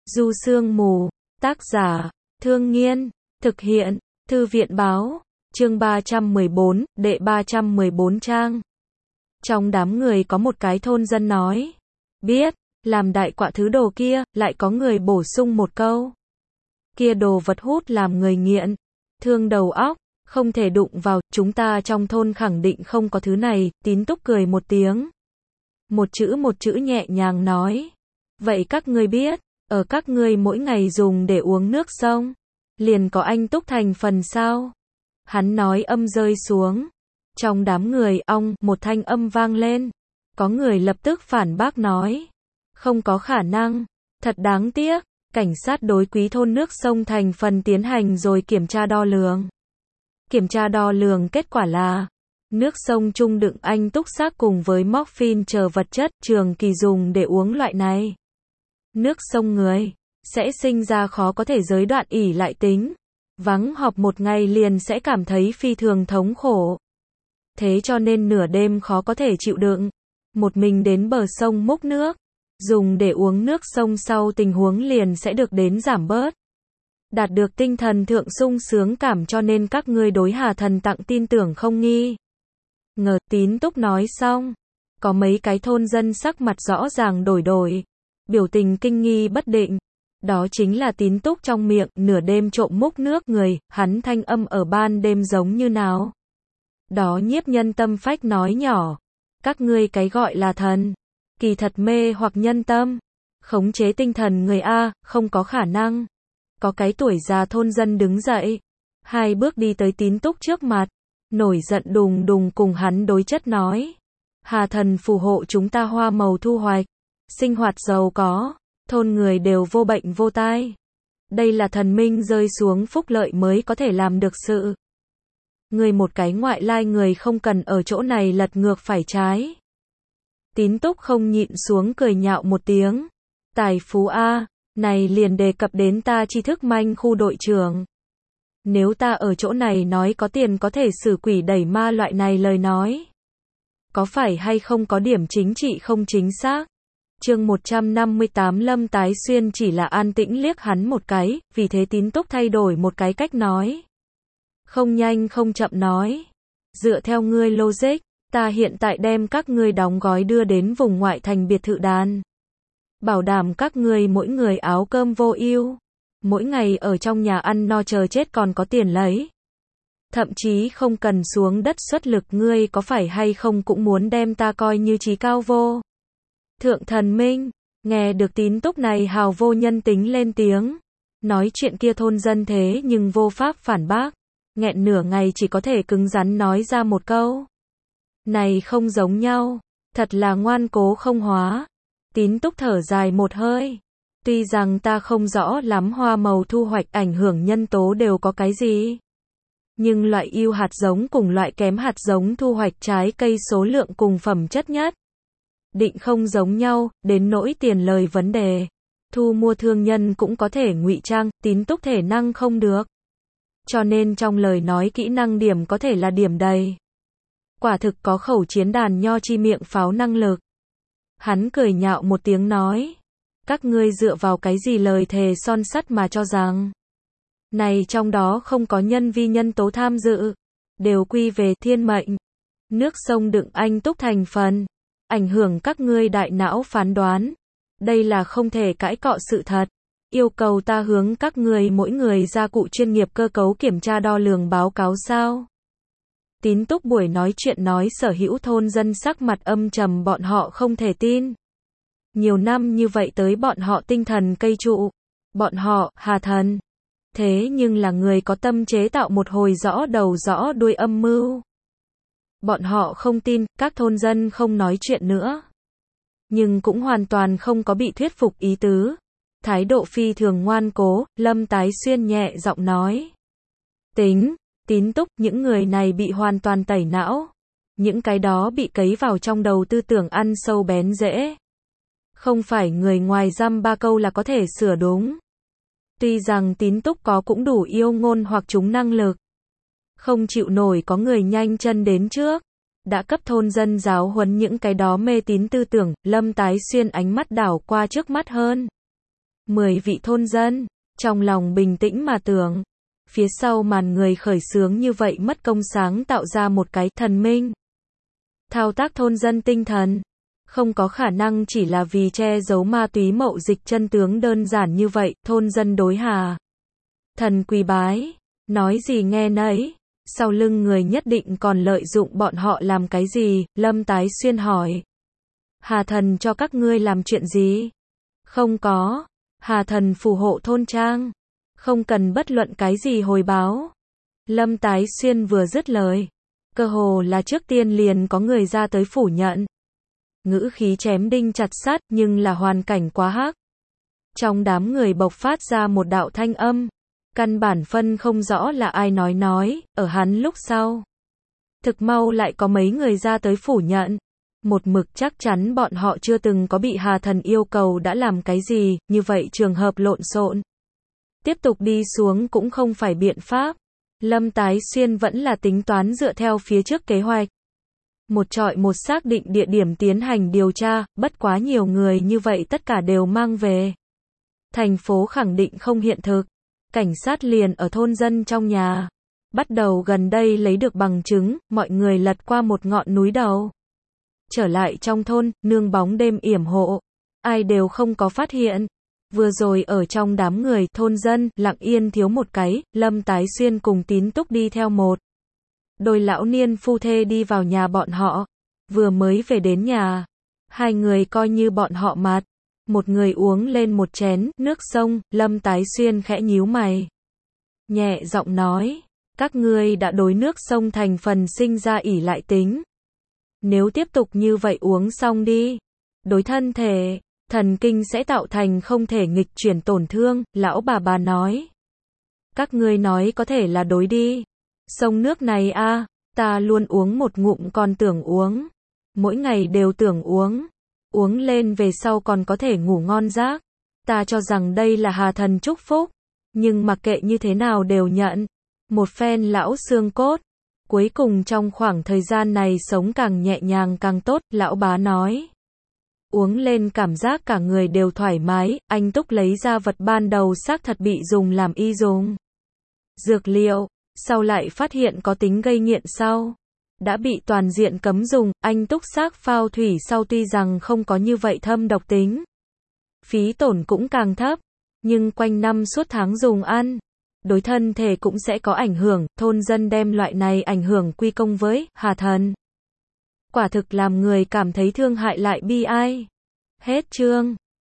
Du Sương Mù, tác giả, Thương Nghiên, thực hiện, Thư viện báo, chương 314, đệ 314 trang. Trong đám người có một cái thôn dân nói, biết, làm đại quạ thứ đồ kia, lại có người bổ sung một câu. Kia đồ vật hút làm người nghiện, thương đầu óc, không thể đụng vào, chúng ta trong thôn khẳng định không có thứ này, Tín Túc cười một tiếng. Một chữ nhẹ nhàng nói. Vậy các ngươi biết, ở các ngươi mỗi ngày dùng để uống nước sông, liền có anh túc thành phần sao? Hắn nói âm rơi xuống. Trong đám người ong, một thanh âm vang lên. Có người lập tức phản bác nói. Không có khả năng, thật đáng tiếc. Cảnh sát đối quý thôn nước sông thành phần tiến hành rồi kiểm tra đo lường. Kiểm tra đo lường kết quả là nước sông chung đựng anh túc xác cùng với morphine chờ vật chất trường kỳ dùng để uống loại này. Nước sông người sẽ sinh ra khó có thể giới đoạn ỷ lại tính. Vắng họp một ngày liền sẽ cảm thấy phi thường thống khổ. Thế cho nên nửa đêm khó có thể chịu đựng. Một mình đến bờ sông múc nước. Dùng để uống nước sông sau tình huống liền sẽ được đến giảm bớt. Đạt được tinh thần thượng sung sướng cảm cho nên các ngươi đối Hà Thần tặng tin tưởng không nghi. Ngờ Tín Túc nói xong. Có mấy cái thôn dân sắc mặt rõ ràng đổi. Biểu tình kinh nghi bất định. Đó chính là Tín Túc trong miệng, nửa đêm trộm múc nước người, hắn thanh âm ở ban đêm giống như nào. Đó Nhiếp Nhân Tâm phách nói nhỏ. Các ngươi cái gọi là thần. Kỳ thật mê hoặc nhân tâm. Khống chế tinh thần người A, không có khả năng. Có cái tuổi già thôn dân đứng dậy. 2 bước đi tới Tín Túc trước mặt. Nổi giận đùng đùng cùng hắn đối chất nói. Hà Thần phù hộ chúng ta hoa màu thu hoạch. Sinh hoạt giàu có. Thôn người đều vô bệnh vô tai. Đây là thần minh rơi xuống phúc lợi mới có thể làm được sự. Người một cái ngoại lai người không cần ở chỗ này lật ngược phải trái. Tín Túc không nhịn xuống cười nhạo một tiếng. Tài phú A, này liền đề cập đến ta tri thức manh khu đội trưởng. Nếu ta ở chỗ này nói có tiền có thể xử quỷ đẩy ma loại này lời nói. Có phải hay không có điểm chính trị không chính xác? Chương 158 Lâm Tái Xuyên chỉ là an tĩnh liếc hắn một cái, vì thế Tín Túc thay đổi một cái cách nói. Không nhanh không chậm nói. Dựa theo ngươi logic, ta hiện tại đem các ngươi đóng gói đưa đến vùng ngoại thành biệt thự đàn. Bảo đảm các ngươi mỗi người áo cơm vô ưu. Mỗi ngày ở trong nhà ăn no chờ chết còn có tiền lấy. Thậm chí không cần xuống đất xuất lực, ngươi có phải hay không cũng muốn đem ta coi như trí cao vô thượng thần minh. Nghe được Tín Túc này hào vô nhân tính lên tiếng. Nói chuyện kia thôn dân thế nhưng vô pháp phản bác. Nghẹn nửa ngày chỉ có thể cứng rắn nói ra một câu. Này không giống nhau. Thật là ngoan cố không hóa. Tín Túc thở dài một hơi. Tuy rằng ta không rõ lắm hoa màu thu hoạch ảnh hưởng nhân tố đều có cái gì. Nhưng loại ưu hạt giống cùng loại kém hạt giống thu hoạch trái cây số lượng cùng phẩm chất nhất. Định không giống nhau, đến nỗi tiền lời vấn đề. Thu mua thương nhân cũng có thể ngụy trang, Tín Túc thể năng không được. Cho nên trong lời nói kỹ năng điểm có thể là điểm đầy. Quả thực có khẩu chiến đàn nho chi miệng pháo năng lực. Hắn cười nhạo một tiếng nói. Các ngươi dựa vào cái gì lời thề son sắt mà cho rằng. Này trong đó không có nhân vi nhân tố tham dự. Đều quy về thiên mệnh. Nước sông đựng anh túc thành phần. Ảnh hưởng các ngươi đại não phán đoán. Đây là không thể cãi cọ sự thật. Yêu cầu ta hướng các ngươi mỗi người gia cụ chuyên nghiệp cơ cấu kiểm tra đo lường báo cáo sao? Tín Túc buổi nói chuyện nói sở hữu thôn dân sắc mặt âm trầm, bọn họ không thể tin. Nhiều năm như vậy tới bọn họ tinh thần cây trụ. Bọn họ, Hà Thần. Thế nhưng là người có tâm chế tạo một hồi rõ đầu rõ đuôi âm mưu. Bọn họ không tin, các thôn dân không nói chuyện nữa. Nhưng cũng hoàn toàn không có bị thuyết phục ý tứ. Thái độ phi thường ngoan cố, Lâm Tái Xuyên nhẹ giọng nói. Tín Túc, những người này bị hoàn toàn tẩy não. Những cái đó bị cấy vào trong đầu tư tưởng ăn sâu bén rễ. Không phải người ngoài dăm ba câu là có thể sửa đúng. Tuy rằng Tín Túc có cũng đủ yêu ngôn hoặc chúng năng lực. Không chịu nổi có người nhanh chân đến trước. Đã cấp thôn dân giáo huấn những cái đó mê tín tư tưởng, Lâm Tái Xuyên ánh mắt đảo qua trước mắt hơn 10 vị thôn dân, trong lòng bình tĩnh mà tưởng. Phía sau màn người khởi xướng như vậy mất công sáng tạo ra một cái thần minh. Thao tác thôn dân tinh thần. Không có khả năng chỉ là vì che giấu ma túy mậu dịch chân tướng đơn giản như vậy, thôn dân đối Hà thần quỳ bái. Nói gì nghe nấy. Sau lưng người nhất định còn lợi dụng bọn họ làm cái gì, Lâm Tái Xuyên hỏi. Hà thần cho các ngươi làm chuyện gì? Không có. Hà thần phù hộ thôn trang. Không cần bất luận cái gì hồi báo. Lâm Tái Xuyên vừa dứt lời. Cơ hồ là trước tiên liền có người ra tới phủ nhận. Ngữ khí chém đinh chặt sắt nhưng là hoàn cảnh quá hắc. Trong đám người bộc phát ra một đạo thanh âm. Căn bản phân không rõ là ai nói, ở hắn lúc sau. Thực mau lại có mấy người ra tới phủ nhận. Một mực chắc chắn bọn họ chưa từng có bị Hà thần yêu cầu đã làm cái gì, như vậy trường hợp lộn xộn. Tiếp tục đi xuống cũng không phải biện pháp. Lâm Tái Xuyên vẫn là tính toán dựa theo phía trước kế hoạch. Một trọi một xác định địa điểm tiến hành điều tra, bất quá nhiều người như vậy tất cả đều mang về. Thành phố khẳng định không hiện thực. Cảnh sát liền ở thôn dân trong nhà. Bắt đầu gần đây lấy được bằng chứng, mọi người lật qua một ngọn núi đầu. Trở lại trong thôn, nương bóng đêm yểm hộ. Ai đều không có phát hiện. Vừa rồi ở trong đám người, thôn dân, lặng yên thiếu một cái, Lâm Tái Xuyên cùng Tín Túc đi theo một. Đôi lão niên phu thê đi vào nhà bọn họ. Vừa mới về đến nhà. Hai người coi như bọn họ mặt. Một người uống lên một chén, nước sông, Lâm Tái Xuyên khẽ nhíu mày. Nhẹ giọng nói, các ngươi đã đối nước sông thành phần sinh ra ỷ lại tính. Nếu tiếp tục như vậy uống xong đi. Đối thân thể, thần kinh sẽ tạo thành không thể nghịch chuyển tổn thương, lão bà nói. Các ngươi nói có thể là đối đi. Sông nước này a, ta luôn uống một ngụm còn tưởng uống. Mỗi ngày đều tưởng uống. Uống lên về sau còn có thể ngủ ngon giấc. Ta cho rằng đây là Hà thần chúc phúc. Nhưng mặc kệ như thế nào đều nhận. Một phen lão xương cốt. Cuối cùng trong khoảng thời gian này sống càng nhẹ nhàng càng tốt, lão bá nói. Uống lên cảm giác cả người đều thoải mái, anh Túc lấy ra vật ban đầu xác thật bị dùng làm y dùng. Dược liệu, sau lại phát hiện có tính gây nghiện sau. Đã bị toàn diện cấm dùng, anh Túc xác phao thủy sau tuy rằng không có như vậy thâm độc tính. Phí tổn cũng càng thấp, nhưng quanh năm suốt tháng dùng ăn. Đối thân thể cũng sẽ có ảnh hưởng, thôn dân đem loại này ảnh hưởng quy công với Hà thần. Quả thực làm người cảm thấy thương hại lại bi ai. Hết chương.